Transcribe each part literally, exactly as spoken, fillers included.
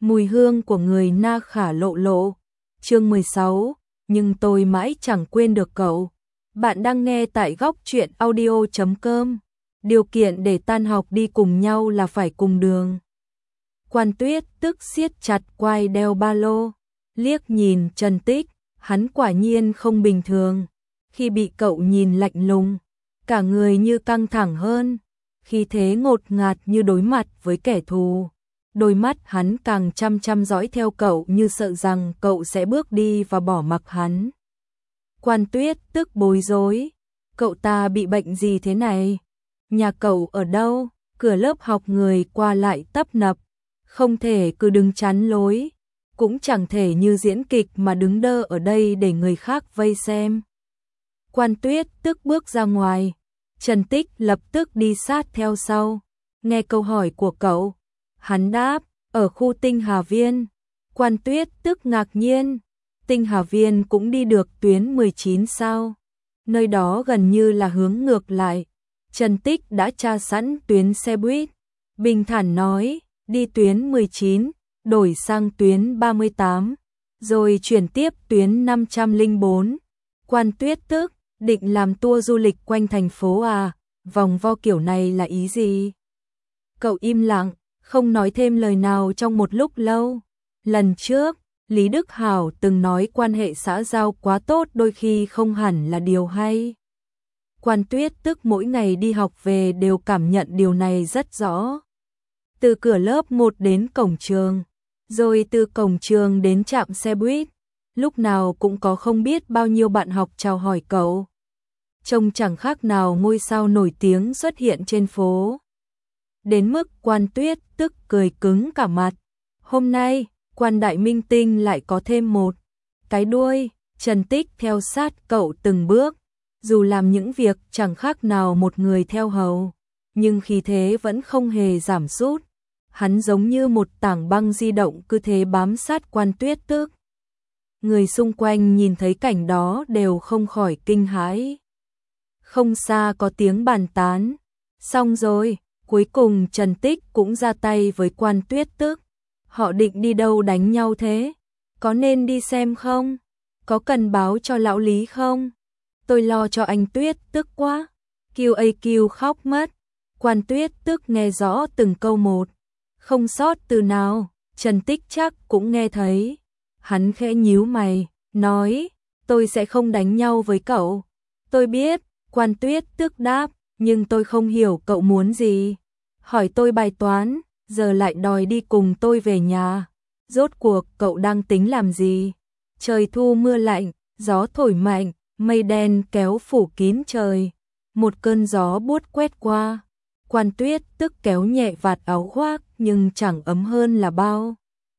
Mùi hương của người na khả lộ lộ. Chương mười sáu, nhưng tôi mãi chẳng quên được cậu. Bạn đang nghe tại góc truyện audio chấm com. Điều kiện để tan học đi cùng nhau là phải cùng đường. Quan Tuyết tức siết chặt quai đeo ba lô, liếc nhìn Trần Tích, hắn quả nhiên không bình thường. Khi bị cậu nhìn lạnh lùng, cả người như căng thẳng hơn, khí thế ngột ngạt như đối mặt với kẻ thù. Đôi mắt hắn càng chăm chăm dõi theo cậu như sợ rằng cậu sẽ bước đi và bỏ mặc hắn. Quan Tuyết tức bối rối, cậu ta bị bệnh gì thế này? Nhà cậu ở đâu? Cửa lớp học người qua lại tấp nập, không thể cứ đứng chắn lối, cũng chẳng thể như diễn kịch mà đứng đơ ở đây để người khác vây xem. Quan Tuyết tức bước ra ngoài, Trần Tích lập tức đi sát theo sau, nghe câu hỏi của cậu. Hắn đáp, ở khu Tinh Hà Viên. Quan Tuyết tức ngạc nhiên, Tinh Hà Viên cũng đi được tuyến mười chín sao? Nơi đó gần như là hướng ngược lại. Trần Tích đã tra sẵn tuyến xe buýt, bình thản nói, đi tuyến mười chín, đổi sang tuyến ba mươi tám, rồi chuyển tiếp tuyến năm trăm lẻ bốn. Quan Tuyết tức, định làm tour du lịch quanh thành phố à, vòng vo kiểu này là ý gì? Cậu im lặng, không nói thêm lời nào trong một lúc lâu. Lần trước, Lý Đức Hảo từng nói quan hệ xã giao quá tốt đôi khi không hẳn là điều hay. Quan Tuyết tức mỗi ngày đi học về đều cảm nhận điều này rất rõ. Từ cửa lớp một đến cổng trường, rồi từ cổng trường đến trạm xe buýt, lúc nào cũng có không biết bao nhiêu bạn học chào hỏi cậu. Trông chẳng khác nào ngôi sao nổi tiếng xuất hiện trên phố. Đến mức Quan Tuyết tức cười cứng cả mặt. Hôm nay, Quan đại minh tinh lại có thêm một cái đuôi. Trần Tích theo sát cậu từng bước, dù làm những việc chẳng khác nào một người theo hầu, nhưng khí thế vẫn không hề giảm sút. Hắn giống như một tảng băng di động cứ thế bám sát Quan Tuyết tức. Người xung quanh nhìn thấy cảnh đó đều không khỏi kinh hãi. Không xa có tiếng bàn tán. Xong rồi, cuối cùng Trần Tích cũng ra tay với Quan Tuyết tức. Họ định đi đâu đánh nhau thế? Có nên đi xem không? Có cần báo cho lão Lý không? Tôi lo cho anh Tuyết tức quá. Kiều A Kiều khóc mất. Quan Tuyết tức nghe rõ từng câu một, không sót từ nào. Trần Tích chắc cũng nghe thấy. Hắn khẽ nhíu mày, nói, tôi sẽ không đánh nhau với cậu. Tôi biết, Quan Tuyết tức đáp, nhưng tôi không hiểu cậu muốn gì. Hỏi tôi bài toán, giờ lại đòi đi cùng tôi về nhà. Rốt cuộc cậu đang tính làm gì? Trời thu mưa lạnh, gió thổi mạnh, mây đen kéo phủ kín trời. Một cơn gió buốt quét qua. Quan Tuyết tức kéo nhẹ vạt áo khoác nhưng chẳng ấm hơn là bao.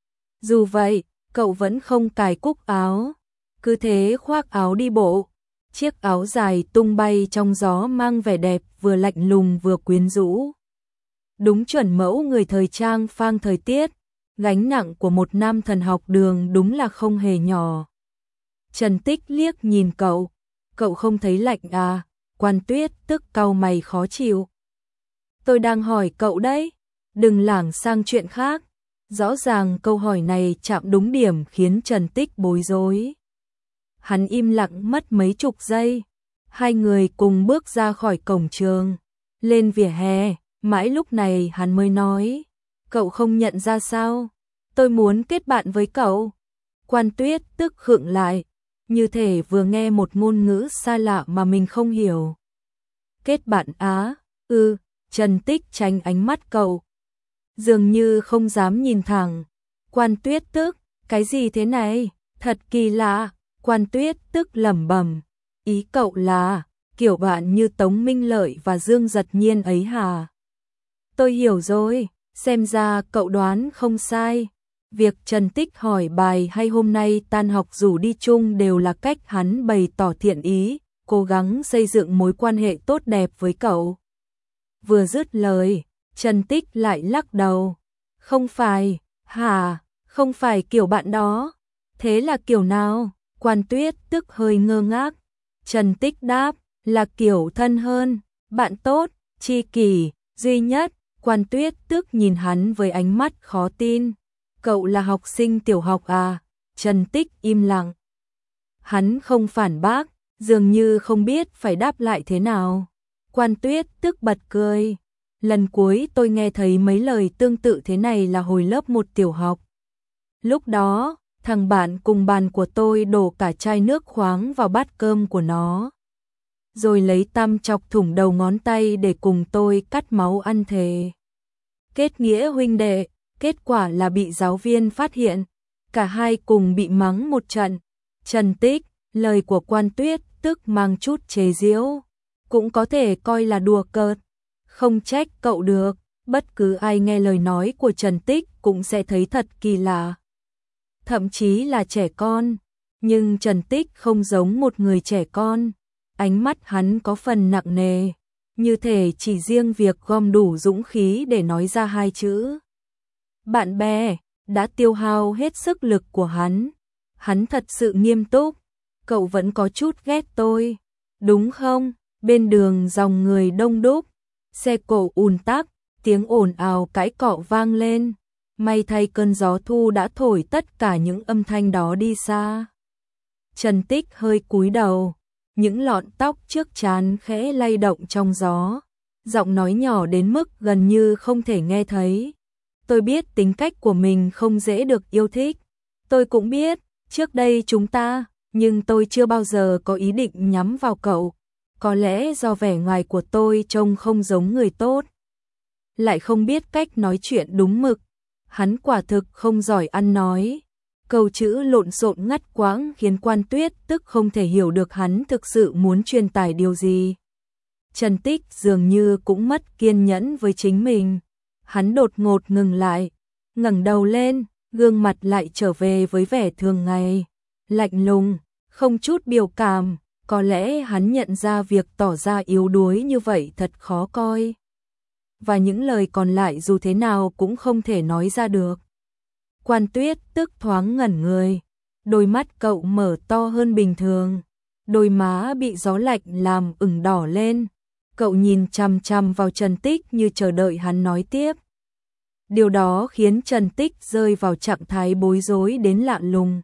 Dù vậy, cậu vẫn không cài cúc áo, cứ thế khoác áo đi bộ. Chiếc áo dài tung bay trong gió mang vẻ đẹp vừa lạnh lùng vừa quyến rũ. Đúng chuẩn mẫu người thời trang phang thời tiết, gánh nặng của một nam thần học đường đúng là không hề nhỏ. Trần Tích liếc nhìn cậu, cậu không thấy lạnh à? Quan Tuyết tức cau mày khó chịu. Tôi đang hỏi cậu đấy, đừng lảng sang chuyện khác. Rõ ràng câu hỏi này chạm đúng điểm khiến Trần Tích bối rối. Hắn im lặng mất mấy chục giây. Hai người cùng bước ra khỏi cổng trường, lên vỉa hè. Mãi lúc này hắn mới nói, cậu không nhận ra sao? Tôi muốn kết bạn với cậu. Quan Tuyết tức khựng lại, như thể vừa nghe một ngôn ngữ xa lạ mà mình không hiểu. Kết bạn á? Ừ. Trần Tích tránh ánh mắt cậu, dường như không dám nhìn thẳng. Quan Tuyết tức, cái gì thế này? Thật kỳ lạ. Quan Tuyết tức lẩm bẩm, ý cậu là kiểu bạn như Tống Minh Lợi và Dương Giật Nhiên ấy hả? Tôi hiểu rồi, xem ra cậu đoán không sai. Việc Trần Tích hỏi bài hay hôm nay tan học rủ đi chung đều là cách hắn bày tỏ thiện ý, cố gắng xây dựng mối quan hệ tốt đẹp với cậu. Vừa dứt lời, Trần Tích lại lắc đầu. Không phải, hả? Không phải kiểu bạn đó. Thế là kiểu nào? Quan Tuyết tức hơi ngơ ngác. Trần Tích đáp, là kiểu thân hơn, bạn tốt, tri kỷ, duy nhất. Quan Tuyết tức nhìn hắn với ánh mắt khó tin. cậu là học sinh tiểu học à? Trần Tích im lặng. Hắn không phản bác, dường như không biết phải đáp lại thế nào. Quan Tuyết tức bật cười. Lần cuối tôi nghe thấy mấy lời tương tự thế này là hồi lớp một tiểu học. Lúc đó, thằng bạn cùng bàn của tôi đổ cả chai nước khoáng vào bát cơm của nó, rồi lấy tăm chọc thủng đầu ngón tay để cùng tôi cắt máu ăn thề. Kết nghĩa huynh đệ, kết quả là bị giáo viên phát hiện, cả hai cùng bị mắng một trận. Trần Tích, lời của Quan Tuyết tức mang chút chế giễu, cũng có thể coi là đùa cợt. Không trách cậu được, bất cứ ai nghe lời nói của Trần Tích cũng sẽ thấy thật kỳ lạ. Thậm chí là trẻ con, nhưng Trần Tích không giống một người trẻ con. Ánh mắt hắn có phần nặng nề, như thể chỉ riêng việc gom đủ dũng khí để nói ra hai chữ bạn bè đã tiêu hao hết sức lực của hắn. Hắn thật sự nghiêm túc. Cậu vẫn có chút ghét tôi, đúng không? Bên đường dòng người đông đúc, xe cộ ùn tắc, tiếng ồn ào cãi cọ vang lên. May thay cơn gió thu đã thổi tất cả những âm thanh đó đi xa. Trần Tích hơi cúi đầu, những lọn tóc trước trán khẽ lay động trong gió, giọng nói nhỏ đến mức gần như không thể nghe thấy. Tôi biết tính cách của mình không dễ được yêu thích. Tôi cũng biết, trước đây chúng ta, nhưng tôi chưa bao giờ có ý định nhắm vào cậu. Có lẽ do vẻ ngoài của tôi trông không giống người tốt, lại không biết cách nói chuyện đúng mực. Hắn quả thực không giỏi ăn nói. Câu chữ lộn xộn ngắt quãng khiến Quan Tuyết tức không thể hiểu được hắn thực sự muốn truyền tải điều gì. Trần Tích dường như cũng mất kiên nhẫn với chính mình. Hắn đột ngột ngừng lại, ngẩng đầu lên, gương mặt lại trở về với vẻ thường ngày, lạnh lùng, không chút biểu cảm. Có lẽ hắn nhận ra việc tỏ ra yếu đuối như vậy thật khó coi, và những lời còn lại dù thế nào cũng không thể nói ra được. Quan Tuyết tức thoáng ngẩn người, đôi mắt cậu mở to hơn bình thường, đôi má bị gió lạnh làm ửng đỏ lên. Cậu nhìn chằm chằm vào Trần Tích như chờ đợi hắn nói tiếp. Điều đó khiến Trần Tích rơi vào trạng thái bối rối đến lạ lùng.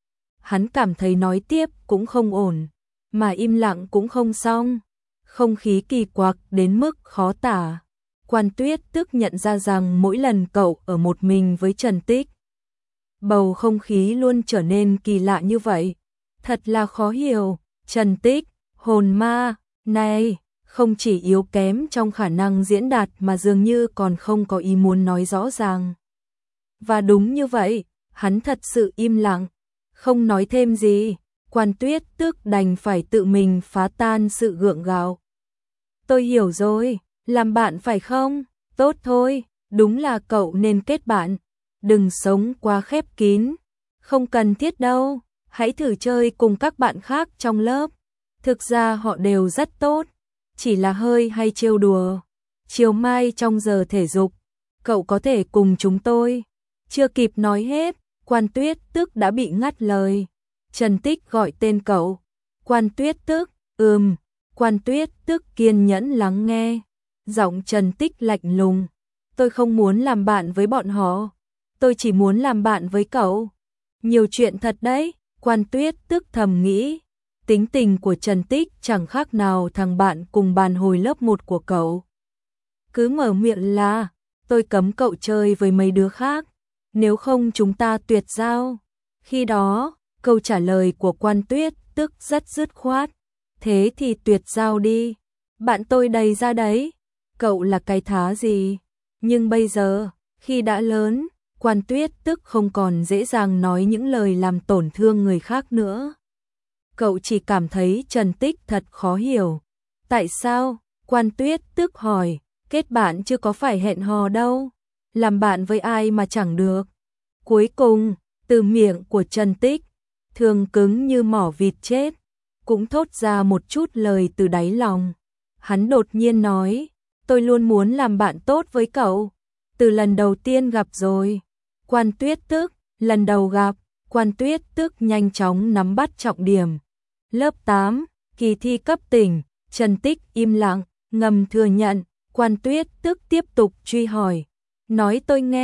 Hắn cảm thấy nói tiếp cũng không ổn, mà im lặng cũng không xong. Không khí kỳ quặc đến mức khó tả. Quan Tuyết tức nhận ra rằng mỗi lần cậu ở một mình với Trần Tích, bầu không khí luôn trở nên kỳ lạ như vậy. Thật là khó hiểu. Trần Tích, hồn ma, này, không chỉ yếu kém trong khả năng diễn đạt mà dường như còn không có ý muốn nói rõ ràng. Và đúng như vậy, hắn thật sự im lặng, không nói thêm gì. Quan Tuyết tức đành phải tự mình phá tan sự gượng gạo. Tôi hiểu rồi, làm bạn phải không? Tốt thôi, đúng là cậu nên kết bạn. Đừng sống quá khép kín. Không cần thiết đâu, hãy thử chơi cùng các bạn khác trong lớp. Thực ra họ đều rất tốt, chỉ là hơi hay trêu đùa. Chiều mai trong giờ thể dục, cậu có thể cùng chúng tôi. Chưa kịp nói hết, Quan Tuyết tức đã bị ngắt lời. Trần Tích gọi tên cậu. Quan Tuyết tức, ừm. Quan Tuyết tức kiên nhẫn lắng nghe. Giọng Trần Tích lạnh lùng. Tôi không muốn làm bạn với bọn họ. Tôi chỉ muốn làm bạn với cậu. Nhiều chuyện thật đấy. Quan Tuyết tức thầm nghĩ. Tính tình của Trần Tích chẳng khác nào thằng bạn cùng bàn hồi lớp một của cậu. Cứ mở miệng là, tôi cấm cậu chơi với mấy đứa khác, nếu không chúng ta tuyệt giao. Khi đó, câu trả lời của Quan Tuyết tức rất dứt khoát. Thế thì tuyệt giao đi. Bạn tôi đầy ra đấy. Cậu là cái thá gì? Nhưng bây giờ, khi đã lớn, Quan Tuyết tức không còn dễ dàng nói những lời làm tổn thương người khác nữa. Cậu chỉ cảm thấy Trần Tích thật khó hiểu. Tại sao? Quan Tuyết tức hỏi. Kết bạn chưa có phải hẹn hò đâu. Làm bạn với ai mà chẳng được. Cuối cùng, từ miệng của Trần Tích, thường cứng như mỏ vịt chết, cũng thốt ra một chút lời từ đáy lòng. Hắn đột nhiên nói, tôi luôn muốn làm bạn tốt với cậu. Từ lần đầu tiên gặp rồi. Quan Tuyết tức, lần đầu gặp. Quan Tuyết tức nhanh chóng nắm bắt trọng điểm. Lớp tám, kỳ thi cấp tỉnh. Trần Tích im lặng, ngầm thừa nhận. Quan Tuyết tức tiếp tục truy hỏi. Nói tôi nghe,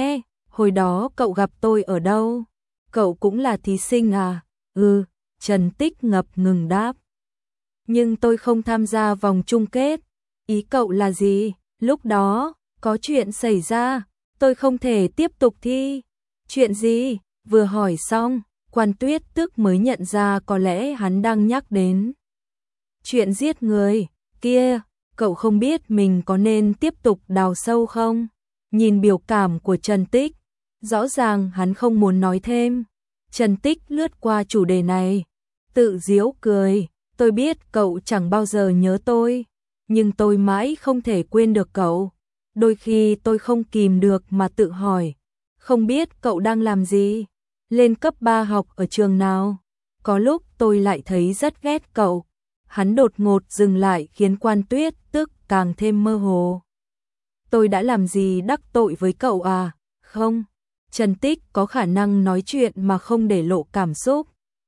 Hồi đó cậu gặp tôi ở đâu? Cậu cũng là thí sinh à? Ừ, Trần Tích ngập ngừng đáp. Nhưng tôi không tham gia vòng chung kết. Ý cậu là gì? Lúc đó, có chuyện xảy ra, tôi không thể tiếp tục thi. Chuyện gì? Vừa hỏi xong, Quan Tuyết Tức mới nhận ra có lẽ hắn đang nhắc đến chuyện giết người. Kia, cậu không biết mình có nên tiếp tục đào sâu không? Nhìn biểu cảm của Trần Tích, rõ ràng hắn không muốn nói thêm. Trần Tích lướt qua chủ đề này, tự giễu cười. Tôi biết cậu chẳng bao giờ nhớ tôi, nhưng tôi mãi không thể quên được cậu. Đôi khi tôi không kìm được mà tự hỏi, không biết cậu đang làm gì? Lên cấp ba học ở trường nào? Có lúc tôi lại thấy rất ghét cậu. Hắn đột ngột dừng lại khiến Quan Tuyết Tức càng thêm mơ hồ. Tôi đã làm gì đắc tội với cậu à? Không. Trần Tích có khả năng nói chuyện mà không để lộ cảm xúc.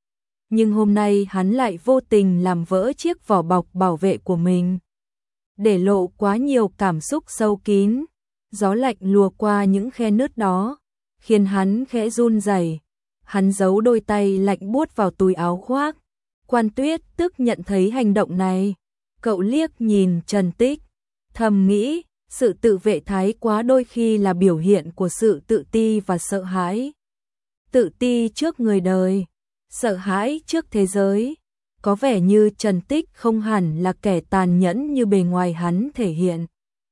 Nhưng hôm nay hắn lại vô tình làm vỡ chiếc vỏ bọc bảo vệ của mình. Để lộ quá nhiều cảm xúc sâu kín. Gió lạnh lùa qua những khe nứt đó, khiến hắn khẽ run rẩy. Hắn giấu đôi tay lạnh buốt vào túi áo khoác. Quan Tuyết Tức nhận thấy hành động này. Cậu liếc nhìn Trần Tích, thầm nghĩ, sự tự vệ thái quá đôi khi là biểu hiện của sự tự ti và sợ hãi. Tự ti trước người đời, sợ hãi trước thế giới. Có vẻ như Trần Tích không hẳn là kẻ tàn nhẫn như bề ngoài hắn thể hiện.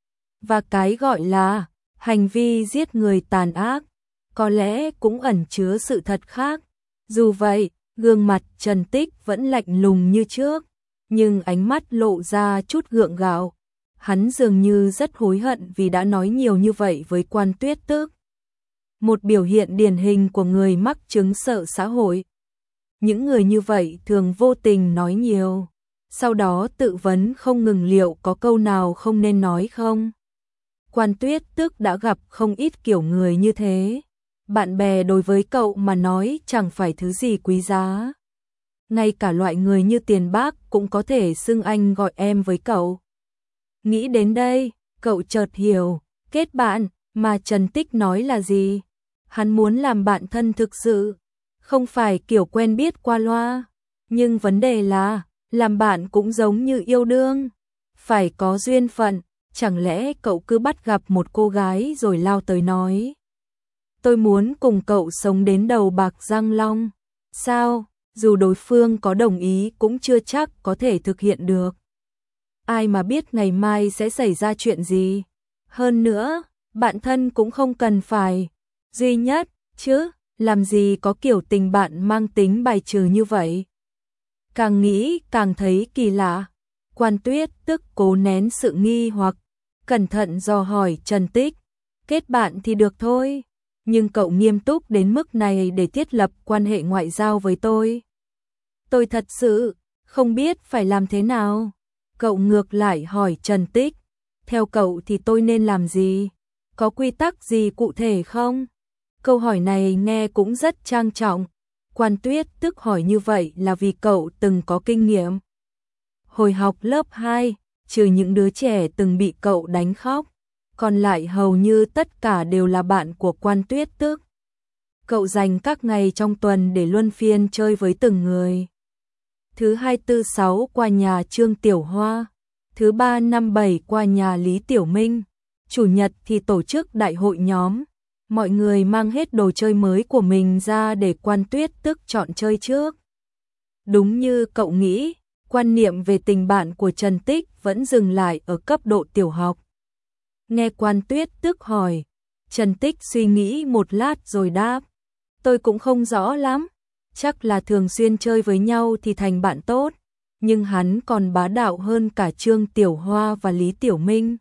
Và cái gọi là hành vi giết người tàn ác, có lẽ cũng ẩn chứa sự thật khác. Dù vậy, gương mặt Trần Tích vẫn lạnh lùng như trước, nhưng ánh mắt lộ ra chút gượng gạo. Hắn dường như rất hối hận vì đã nói nhiều như vậy với Quan Tuyết Tức. Một biểu hiện điển hình của người mắc chứng sợ xã hội. Những người như vậy thường vô tình nói nhiều, sau đó tự vấn không ngừng liệu có câu nào không nên nói không. Quan Tuyết Tức đã gặp không ít kiểu người như thế. Bạn bè đối với cậu mà nói chẳng phải thứ gì quý giá. Ngay cả loại người như Tiền Bác cũng có thể xưng anh gọi em với cậu. Nghĩ đến đây, cậu chợt hiểu, kết bạn mà Trần Tích nói là gì. Hắn muốn làm bạn thân thực sự, không phải kiểu quen biết qua loa. Nhưng vấn đề là, làm bạn cũng giống như yêu đương, phải có duyên phận. Chẳng lẽ cậu cứ bắt gặp một cô gái rồi lao tới nói, tôi muốn cùng cậu sống đến đầu bạc răng long? Sao, dù đối phương có đồng ý cũng chưa chắc có thể thực hiện được. Ai mà biết ngày mai sẽ xảy ra chuyện gì. Hơn nữa, bạn thân cũng không cần phải duy nhất, chứ, làm gì có kiểu tình bạn mang tính bài trừ như vậy. Càng nghĩ càng thấy kỳ lạ. Quan Tuyết Tức cố nén sự nghi hoặc, cẩn thận dò hỏi Trần Tích, kết bạn thì được thôi, nhưng cậu nghiêm túc đến mức này để thiết lập quan hệ ngoại giao với tôi? Tôi thật sự không biết phải làm thế nào. Cậu ngược lại hỏi Trần Tích, theo cậu thì tôi nên làm gì? Có quy tắc gì cụ thể không? Câu hỏi này nghe cũng rất trang trọng. Quan Tuyết Tức hỏi như vậy là vì cậu từng có kinh nghiệm. Hồi học lớp hai, trừ những đứa trẻ từng bị cậu đánh khóc, còn lại hầu như tất cả đều là bạn của Quan Tuyết Tức. Cậu dành các ngày trong tuần để luân phiên chơi với từng người. Thứ hai tư sáu qua nhà Trương Tiểu Hoa, thứ ba năm bảy qua nhà Lý Tiểu Minh, chủ nhật thì tổ chức đại hội nhóm. Mọi người mang hết đồ chơi mới của mình ra để Quan Tuyết Tức chọn chơi trước. Đúng như cậu nghĩ, quan niệm về tình bạn của Trần Tích vẫn dừng lại ở cấp độ tiểu học. Nghe Quan Tuyết Tức hỏi, Trần Tích suy nghĩ một lát rồi đáp, tôi cũng không rõ lắm, chắc là thường xuyên chơi với nhau thì thành bạn tốt, nhưng hắn còn bá đạo hơn cả Trương Tiểu Hoa và Lý Tiểu Minh.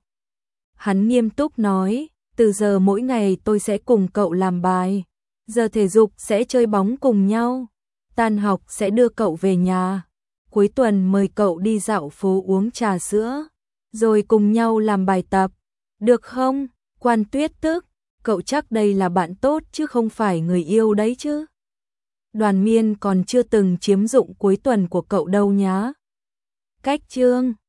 Hắn nghiêm túc nói, từ giờ mỗi ngày tôi sẽ cùng cậu làm bài, giờ thể dục sẽ chơi bóng cùng nhau, tan học sẽ đưa cậu về nhà, cuối tuần mời cậu đi dạo phố uống trà sữa, rồi cùng nhau làm bài tập. Được không, Quan Tuyết Tức? Cậu chắc đây là bạn tốt chứ không phải người yêu đấy chứ? Đoàn Miên còn chưa từng chiếm dụng cuối tuần của cậu đâu nhá. Cách chương